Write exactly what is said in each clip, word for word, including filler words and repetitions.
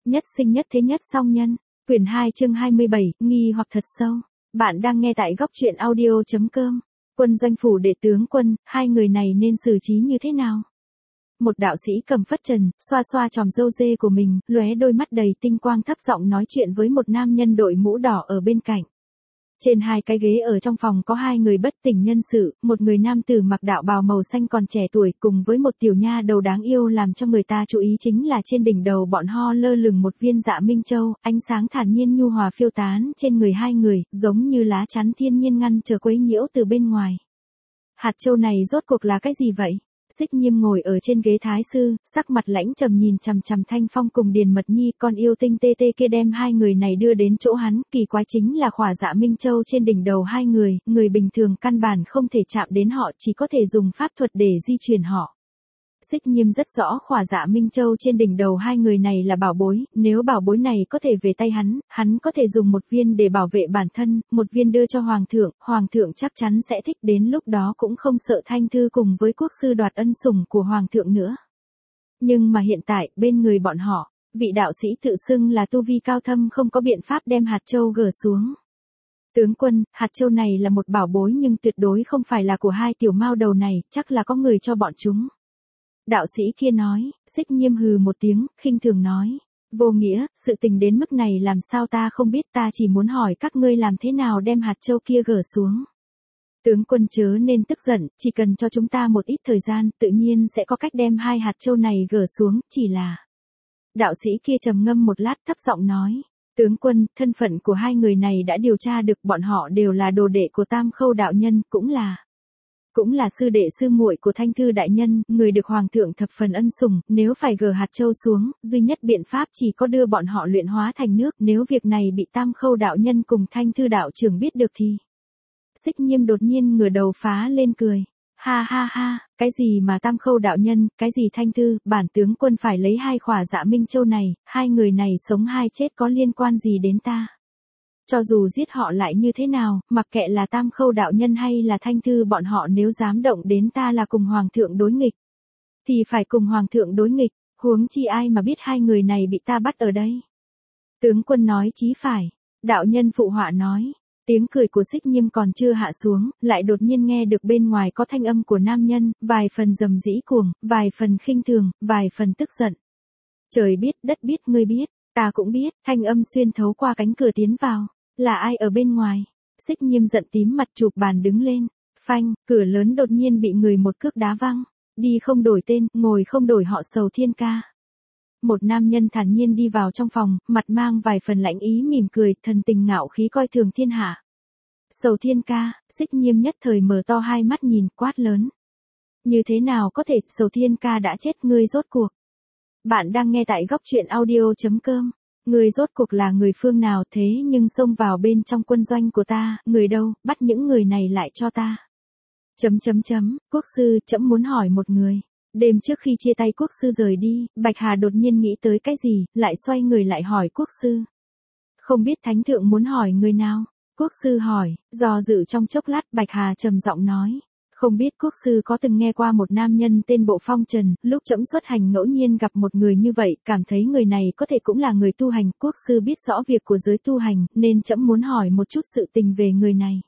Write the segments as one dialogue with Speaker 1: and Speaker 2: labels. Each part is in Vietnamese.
Speaker 1: Nhất sinh nhất thế nhất song nhân. Quyển hai chương hai mươi bảy, nghi hoặc thật sâu. Bạn đang nghe tại góc truyện audio.com. Quân doanh phủ đệ tướng Quân, hai người này nên xử trí như thế nào? Một đạo sĩ cầm phất trần, xoa xoa tròm râu dê của mình, lóe đôi mắt đầy tinh quang thấp giọng nói chuyện với một nam nhân đội mũ đỏ ở bên cạnh. Trên hai cái ghế ở trong phòng có hai người bất tỉnh nhân sự, một người nam tử mặc đạo bào màu xanh còn trẻ tuổi cùng với một tiểu nha đầu đáng yêu làm cho người ta chú ý chính là trên đỉnh đầu bọn ho lơ lửng một viên dạ minh châu, ánh sáng thản nhiên nhu hòa phiêu tán trên người hai người, giống như lá chắn thiên nhiên ngăn trở quấy nhiễu từ bên ngoài. Hạt châu này rốt cuộc là cái gì vậy? Xích Nhiêm ngồi ở trên ghế thái sư, sắc mặt lãnh trầm nhìn chằm chằm Thanh Phong cùng Điền Mật Nhi, con yêu tinh tê tê kia đem hai người này đưa đến chỗ hắn, kỳ quái chính là khỏa dạ minh châu trên đỉnh đầu hai người, người bình thường căn bản không thể chạm đến họ, chỉ có thể dùng pháp thuật để di chuyển họ. Xích Nhiêm rất rõ khỏa dạ minh châu trên đỉnh đầu hai người này là bảo bối, nếu bảo bối này có thể về tay hắn, hắn có thể dùng một viên để bảo vệ bản thân, một viên đưa cho hoàng thượng, hoàng thượng chắc chắn sẽ thích, đến lúc đó cũng không sợ Thanh Thư cùng với quốc sư đoạt ân sủng của hoàng thượng nữa. Nhưng mà hiện tại, bên người bọn họ, vị đạo sĩ tự xưng là tu vi cao thâm không có biện pháp đem hạt châu gỡ xuống. Tướng quân, hạt châu này là một bảo bối nhưng tuyệt đối không phải là của hai tiểu mao đầu này, chắc là có người cho bọn chúng. Đạo sĩ kia nói. Xích Nhiêm hừ một tiếng, khinh thường nói. Vô nghĩa, sự tình đến mức này làm sao ta không biết, ta chỉ muốn hỏi các ngươi làm thế nào đem hạt châu kia gỡ xuống. Tướng quân chớ nên tức giận, chỉ cần cho chúng ta một ít thời gian, tự nhiên sẽ có cách đem hai hạt châu này gỡ xuống, chỉ là... Đạo sĩ kia trầm ngâm một lát thấp giọng nói. Tướng quân, thân phận của hai người này đã điều tra được, bọn họ đều là đồ đệ của Tam Khâu đạo nhân, cũng là... Cũng là sư đệ sư muội của Thanh Thư đại nhân, người được hoàng thượng thập phần ân sủng, nếu phải gỡ hạt châu xuống, duy nhất biện pháp chỉ có đưa bọn họ luyện hóa thành nước, nếu việc này bị Tam Khâu đạo nhân cùng Thanh Thư đạo trưởng biết được thì... Xích Nhiêm đột nhiên ngửa đầu phá lên cười. Ha ha ha, cái gì mà Tam Khâu đạo nhân, cái gì Thanh Thư, bản tướng quân phải lấy hai khỏa dạ minh châu này, hai người này sống hai chết có liên quan gì đến ta? Cho dù giết họ lại như thế nào, mặc kệ là Tam Khâu đạo nhân hay là Thanh Thư bọn họ, nếu dám động đến ta là cùng hoàng thượng đối nghịch, thì phải cùng hoàng thượng đối nghịch, huống chi ai mà biết hai người này bị ta bắt ở đây. Tướng quân nói chí phải, đạo nhân phụ họa nói. Tiếng cười của Xích Nhiêm còn chưa hạ xuống, lại đột nhiên nghe được bên ngoài có thanh âm của nam nhân, vài phần rầm rĩ cuồng, vài phần khinh thường, vài phần tức giận. Trời biết, đất biết, ngươi biết, ta cũng biết, thanh âm xuyên thấu qua cánh cửa tiến vào. Là ai ở bên ngoài? Xích Nhiêm giận tím mặt chụp bàn đứng lên. Phanh, cửa lớn đột nhiên bị người một cước đá văng. Đi không đổi tên, ngồi không đổi họ, Sầu Thiên Ca. Một nam nhân thản nhiên đi vào trong phòng, mặt mang vài phần lãnh ý mỉm cười, thần tình ngạo khí coi thường thiên hạ. Sầu Thiên Ca, Xích Nhiêm nhất thời mở to hai mắt nhìn, quát lớn. Như thế nào có thể, Sầu Thiên Ca đã chết, ngươi rốt cuộc. Bạn đang nghe tại góc truyện audio.com. Người rốt cuộc là người phương nào thế nhưng xông vào bên trong quân doanh của ta, người đâu, bắt những người này lại cho ta. Chấm chấm chấm, quốc sư, trẫm muốn hỏi một người. Đêm trước khi chia tay quốc sư rời đi, Bạch Hà đột nhiên nghĩ tới cái gì, lại xoay người lại hỏi quốc sư. Không biết thánh thượng muốn hỏi người nào? Quốc sư hỏi, do dự trong chốc lát Bạch Hà trầm giọng nói. Không biết quốc sư có từng nghe qua một nam nhân tên Bộ Phong Trần, lúc trẫm xuất hành ngẫu nhiên gặp một người như vậy, cảm thấy người này có thể cũng là người tu hành, quốc sư biết rõ việc của giới tu hành, nên trẫm muốn hỏi một chút sự tình về người này.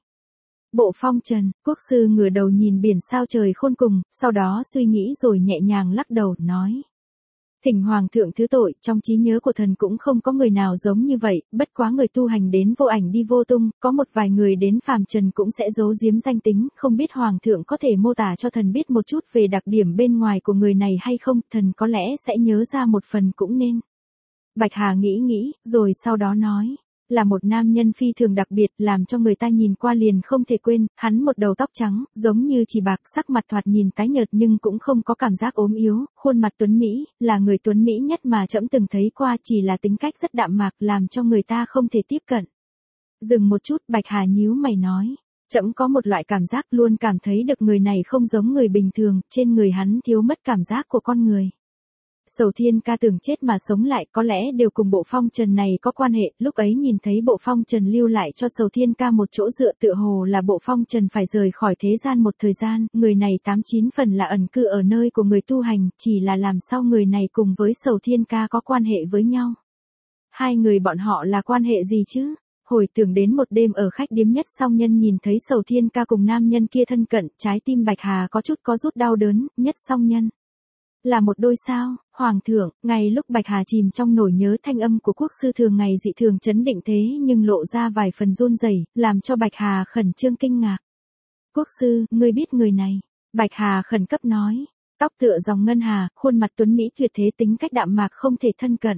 Speaker 1: Bộ Phong Trần, quốc sư ngửa đầu nhìn biển sao trời khôn cùng, sau đó suy nghĩ rồi nhẹ nhàng lắc đầu, nói. Thỉnh hoàng thượng thứ tội, trong trí nhớ của thần cũng không có người nào giống như vậy, bất quá người tu hành đến vô ảnh đi vô tung, có một vài người đến phàm trần cũng sẽ giấu giếm danh tính, không biết hoàng thượng có thể mô tả cho thần biết một chút về đặc điểm bên ngoài của người này hay không, thần có lẽ sẽ nhớ ra một phần cũng nên. Bạch Hà nghĩ nghĩ, rồi sau đó nói. Là một nam nhân phi thường đặc biệt, làm cho người ta nhìn qua liền không thể quên, hắn một đầu tóc trắng, giống như chỉ bạc, sắc mặt thoạt nhìn tái nhợt nhưng cũng không có cảm giác ốm yếu, khuôn mặt tuấn Mỹ, là người tuấn Mỹ nhất mà trẫm từng thấy qua, chỉ là tính cách rất đạm mạc, làm cho người ta không thể tiếp cận. Dừng một chút, Bạch Hà nhíu mày nói, trẫm có một loại cảm giác luôn cảm thấy được người này không giống người bình thường, trên người hắn thiếu mất cảm giác của con người. Sầu Thiên Ca tưởng chết mà sống lại, có lẽ đều cùng Bộ Phong Trần này có quan hệ, lúc ấy nhìn thấy Bộ Phong Trần lưu lại cho Sầu Thiên Ca một chỗ dựa, tựa hồ là Bộ Phong Trần phải rời khỏi thế gian một thời gian, người này tám chín phần là ẩn cư ở nơi của người tu hành, chỉ là làm sao người này cùng với Sầu Thiên Ca có quan hệ với nhau. Hai người bọn họ là quan hệ gì chứ? Hồi tưởng đến một đêm ở khách điếm Nhất Song Nhân nhìn thấy Sầu Thiên Ca cùng nam nhân kia thân cận, trái tim Bạch Hà có chút có rút đau đớn. Nhất Song Nhân là một đôi sao? Hoàng thượng, ngay lúc Bạch Hà chìm trong nỗi nhớ, thanh âm của quốc sư thường ngày dị thường chấn định thế nhưng lộ ra vài phần run rẩy, làm cho Bạch Hà khẩn trương kinh ngạc. Quốc sư, ngươi biết người này? Bạch Hà khẩn cấp nói. Tóc tựa dòng ngân hà, khuôn mặt tuấn mỹ tuyệt thế, tính cách đạm mạc không thể thân cận.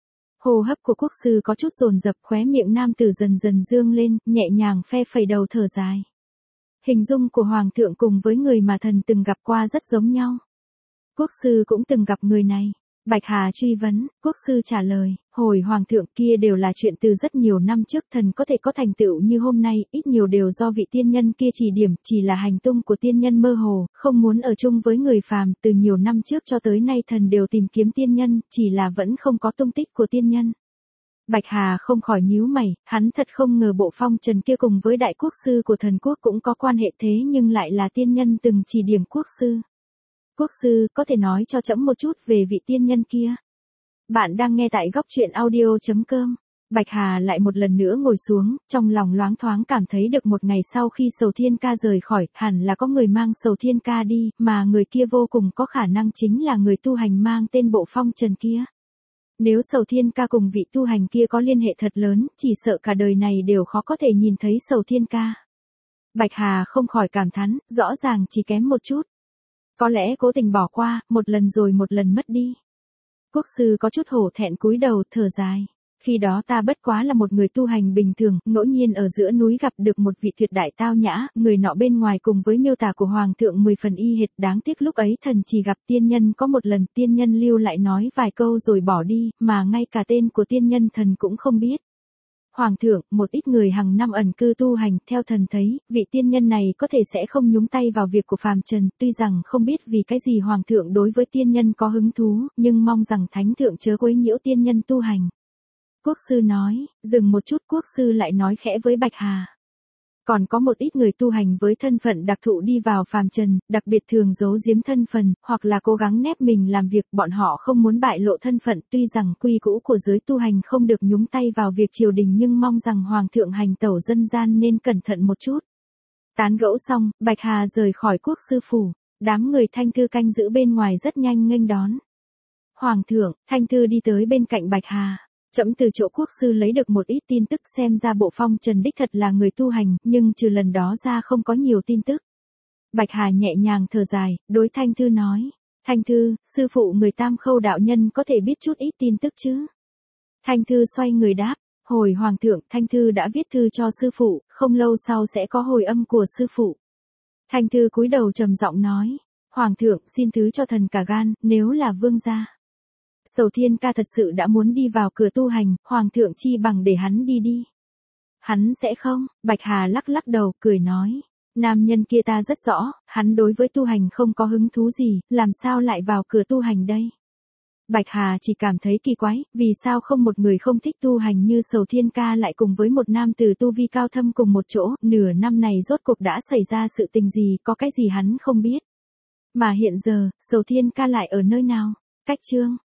Speaker 1: Hô hấp của quốc sư có chút dồn dập, khóe miệng nam tử dần dần dương lên, nhẹ nhàng phe phẩy đầu thở dài. Hình dung của hoàng thượng cùng với người mà thần từng gặp qua rất giống nhau. Quốc sư cũng từng gặp người này. Bạch Hà truy vấn, quốc sư trả lời, hồi hoàng thượng kia đều là chuyện từ rất nhiều năm trước, thần có thể có thành tựu như hôm nay, ít nhiều đều do vị tiên nhân kia chỉ điểm, chỉ là hành tung của tiên nhân mơ hồ, không muốn ở chung với người phàm, từ nhiều năm trước cho tới nay thần đều tìm kiếm tiên nhân, chỉ là vẫn không có tung tích của tiên nhân. Bạch Hà không khỏi nhíu mày, hắn thật không ngờ Bộ Phong Trần kia cùng với đại quốc sư của thần quốc cũng có quan hệ thế nhưng lại là tiên nhân từng chỉ điểm quốc sư. Quốc sư, có thể nói cho trẫm một chút về vị tiên nhân kia. Bạn đang nghe tại góc truyện audio chấm com. Bạch Hà lại một lần nữa ngồi xuống, trong lòng loáng thoáng cảm thấy được một ngày sau khi Sầu Thiên Ca rời khỏi, hẳn là có người mang Sầu Thiên Ca đi, mà người kia vô cùng có khả năng chính là người tu hành mang tên Bộ Phong Trần kia. Nếu Sầu Thiên Ca cùng vị tu hành kia có liên hệ thật lớn, chỉ sợ cả đời này đều khó có thể nhìn thấy Sầu Thiên Ca. Bạch Hà không khỏi cảm thán, rõ ràng chỉ kém một chút. Có lẽ cố tình bỏ qua, một lần rồi một lần mất đi. Quốc sư có chút hổ thẹn cúi đầu thở dài. Khi đó ta bất quá là một người tu hành bình thường, ngẫu nhiên ở giữa núi gặp được một vị tuyệt đại tao nhã, người nọ bên ngoài cùng với miêu tả của hoàng thượng mười phần y hệt, đáng tiếc lúc ấy thần chỉ gặp tiên nhân có một lần, tiên nhân lưu lại nói vài câu rồi bỏ đi, mà ngay cả tên của tiên nhân thần cũng không biết. Hoàng thượng, một ít người hàng năm ẩn cư tu hành, theo thần thấy, vị tiên nhân này có thể sẽ không nhúng tay vào việc của phàm trần, tuy rằng không biết vì cái gì hoàng thượng đối với tiên nhân có hứng thú, nhưng mong rằng thánh thượng chớ quấy nhiễu tiên nhân tu hành. Quốc sư nói, dừng một chút, quốc sư lại nói khẽ với Bạch Hà. Còn có một ít người tu hành với thân phận đặc thụ đi vào phàm trần, đặc biệt thường giấu giếm thân phận, hoặc là cố gắng nép mình làm việc, bọn họ không muốn bại lộ thân phận, tuy rằng quy cũ của giới tu hành không được nhúng tay vào việc triều đình nhưng mong rằng hoàng thượng hành tẩu dân gian nên cẩn thận một chút. Tán gẫu xong, Bạch Hà rời khỏi quốc sư phủ, đám người Thanh Thư canh giữ bên ngoài rất nhanh nghênh đón. Hoàng thượng, Thanh Thư đi tới bên cạnh Bạch Hà. Trẫm từ chỗ quốc sư lấy được một ít tin tức, xem ra Bộ Phong Trần đích thật là người tu hành, nhưng trừ lần đó ra không có nhiều tin tức. Bạch Hà nhẹ nhàng thở dài, đối Thanh Thư nói. Thanh Thư, sư phụ người Tam Khâu đạo nhân có thể biết chút ít tin tức chứ? Thanh Thư xoay người đáp, hồi hoàng thượng, Thanh Thư đã viết thư cho sư phụ, không lâu sau sẽ có hồi âm của sư phụ. Thanh Thư cúi đầu trầm giọng nói, hoàng thượng, xin thứ cho thần cả gan, nếu là vương gia. Sầu Thiên Ca thật sự đã muốn đi vào cửa tu hành, hoàng thượng chi bằng để hắn đi đi. Hắn sẽ không, Bạch Hà lắc lắc đầu, cười nói. Nam nhân kia ta rất rõ, hắn đối với tu hành không có hứng thú gì, làm sao lại vào cửa tu hành đây? Bạch Hà chỉ cảm thấy kỳ quái, vì sao không một người không thích tu hành như Sầu Thiên Ca lại cùng với một nam tử tu vi cao thâm cùng một chỗ, nửa năm này rốt cuộc đã xảy ra sự tình gì, có cái gì hắn không biết. Mà hiện giờ, Sầu Thiên Ca lại ở nơi nào? Cách chương